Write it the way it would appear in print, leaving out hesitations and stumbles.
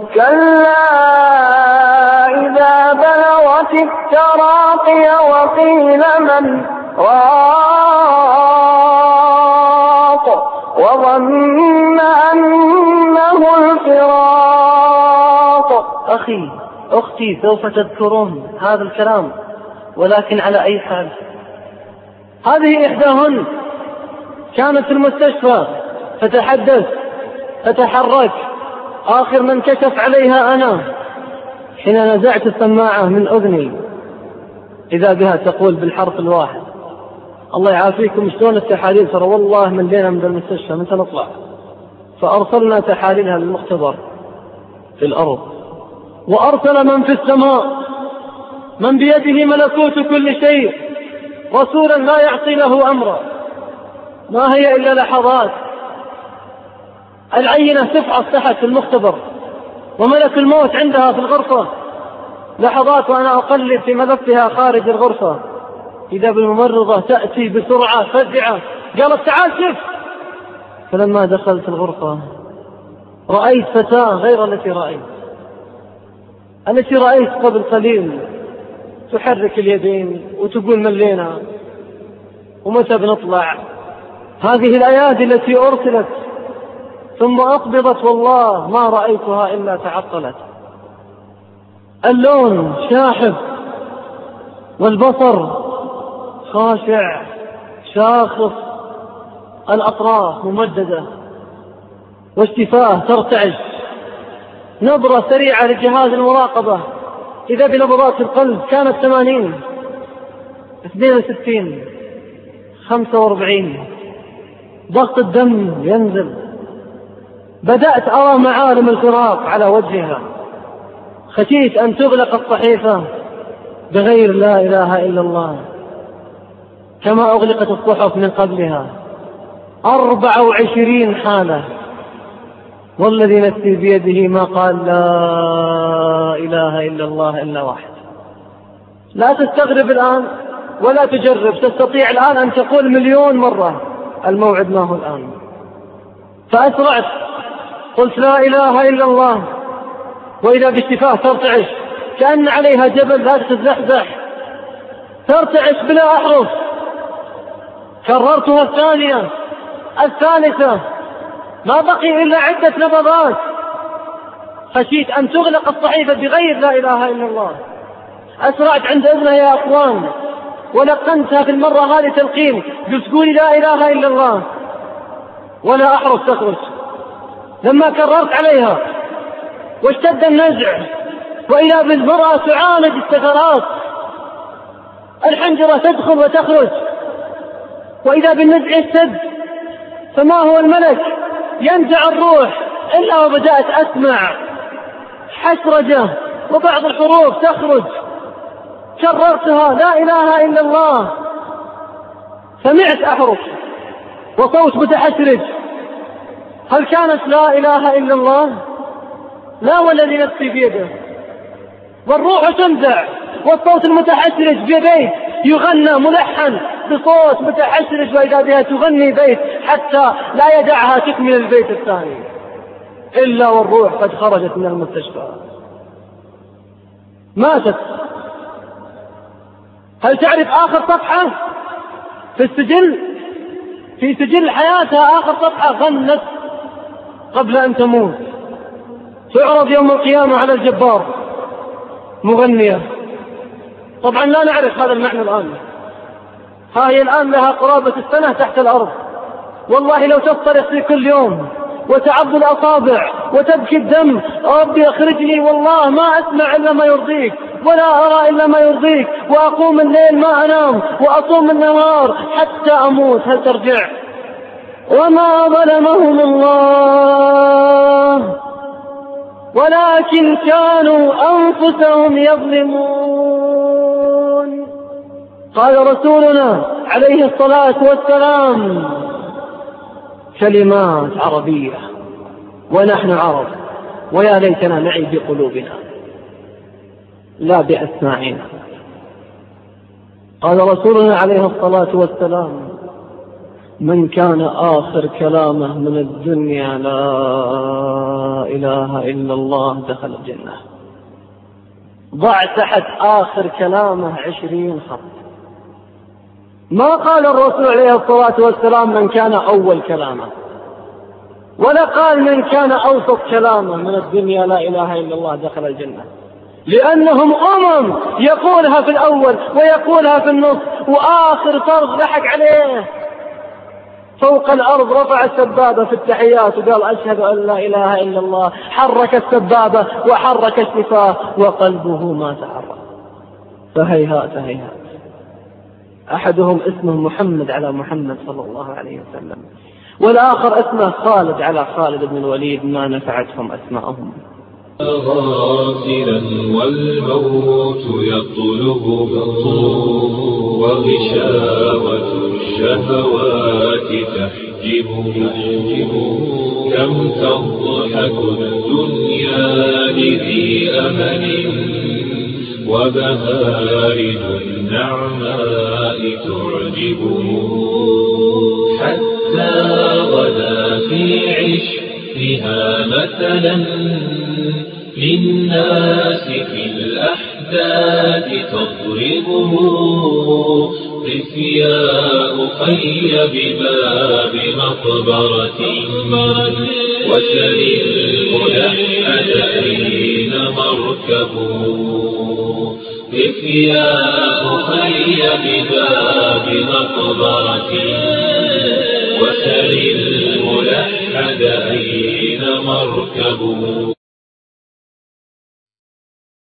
كلا إذا بلغت التراقي وقيل من راق وظن أنه الفراق. أخي أختي سوف تذكرون هذا الكلام، ولكن على أي حال. هذه إحداهن كانت في المستشفى فتحدث فتحرك، آخر من كشف عليها أنا حين نزعت السماعة من أذني إذا بها تقول بالحرف الواحد: الله يعافيكم، شلون التحاليل؟ ترى والله من لينا من المستشفى متى نطلع؟ فأرسلنا تحاليلها للمختبر في الأرض، وأرسل من في السماء من بيده ملكوت كل شيء رسولا لا يعصي له أمرا. ما هي إلا لحظات، العينة تفحص تحت في المختبر وملك الموت عندها في الغرفة، لحظات وأنا أقلب في ملفها خارج الغرفة، إذا بالممرضة تأتي بسرعة فزعة قالت: تعال شف. فلما دخلت الغرفة رأيت فتاة غير التي رأيت قبل قليل، تحرك اليدين وتقول: ملينا ومتى بنطلع؟ هذه الأيادي التي أرسلت ثم أقبضت والله ما رأيتها إلا تعطلت. اللون شاحب والبصر خاشع شاخص، الأطراف ممددة والشفاه ترتعش. نبرة سريعة لجهاز المراقبة، إذا بنبضات القلب كانت 80 62 45، ضغط الدم ينزل. بدأت أرى معالم الفراق على وجهها، خشيت أن تغلق الصحيفة بغير لا إله إلا الله كما أغلقت الصحف من قبلها. 24 حالة، والذي نفسي بيده ما قال لا إله إلا الله إلا واحد. لا تستغرب الآن ولا تجرب، تستطيع الآن أن تقول 1,000,000 مرة الموعد ما هو الآن. فأسرعت قلت: لا إله إلا الله، وإذا بالشفاه ترتعش كأن عليها جبل لا تتزحزح، ترتعش بلا أحرف. كررتها الثانية الثالثة، ما بقي إلا عدة نبضات، خشيت أن تغلق الصحيفة بغير لا إله إلا الله. أسرعت عند إذنها يا أخوان ولقنتها في المرة هذه تلقين، قلت: قولي لا إله إلا الله، ولا أحرف تخرج. لما كررت عليها واشتد النزع، وإذا بالمرأة تعالج السكرات، الحنجرة تدخل وتخرج، وإذا بالنزع يشتد، فما هو الملك ينزع الروح إلا وبدأت أسمع حسرجة وبعض الحروف تخرج. كررتها لا إله إلا الله، سمعت أحرف وصوت متحسرج. هل كانت لا إله إلا الله؟ لا، والذي نفسي بيده. والروح تنزع والصوت المتحسرج ببيت يغنى ملحن بصوت متحسرج، وإذا بها تغني بيت حتى لا يدعها تكمل البيت الثاني إلا والروح قد خرجت من المستشفى. ماتت. هل تعرف آخر صفحة في السجل؟ في سجل حياتها آخر صفحة غنت قبل أن تموت، تعرض يوم القيامة على الجبار مغنية. طبعا لا نعرف هذا المعنى الآن. ها هي الآن لها قرابة السنة تحت الأرض، والله لو تصرخ في كل يوم وتعض الأصابع وتبكي الدم: ربي أخرجني، والله ما أسمع إلا ما يرضيك ولا أرى إلا ما يرضيك، وأقوم الليل ما أنام وأصوم النهار حتى أموت، هل ترجع؟ وما ظلمهم الله ولكن كانوا أنفسهم يظلمون. قال رسولنا عليه الصلاة والسلام: كلمات عربية ونحن عرب، ويا ليتنا نعي بقلوبنا لا بأسماعنا. قال رسولنا عليه الصلاة والسلام: من كان آخر كلامه من الدنيا لا إله إلا الله دخل الجنة. ضع تحت آخر كلامه 20 خط. ما قال الرسول عليه الصلاة والسلام من كان أول كلامه، ولا قال من كان أوسط كلامه من الدنيا لا إله إلا الله دخل الجنة، لأنهم يقولها في الأول ويقولها في النص، وآخر فرض ضحك عليه فوق الأرض رفع السبابة في التحيات وقال أشهد أن لا إله إلا الله، حرك السبابة وحرك الشفاه وقلبه ما تحرك. فهيهات هيهات. أحدهم اسمه محمد على محمد صلى الله عليه وسلم، والآخر اسمه خالد على خالد بن الوليد، ما نفعتهم أسماءهم. غافلا والموت يطلبه وغشاوة الشهوات تحجبه. كم تضحك الدنيا لذي أمل وبهارج النعماء تعجبه. حتى غدا في عشقها مثلا للناس في الأحداث تضربه. قف يا أخي بباب مقبرة وسل الملحد أين مركبه. قف يا أخي بباب مقبرة وسل الملحد أين مركبه.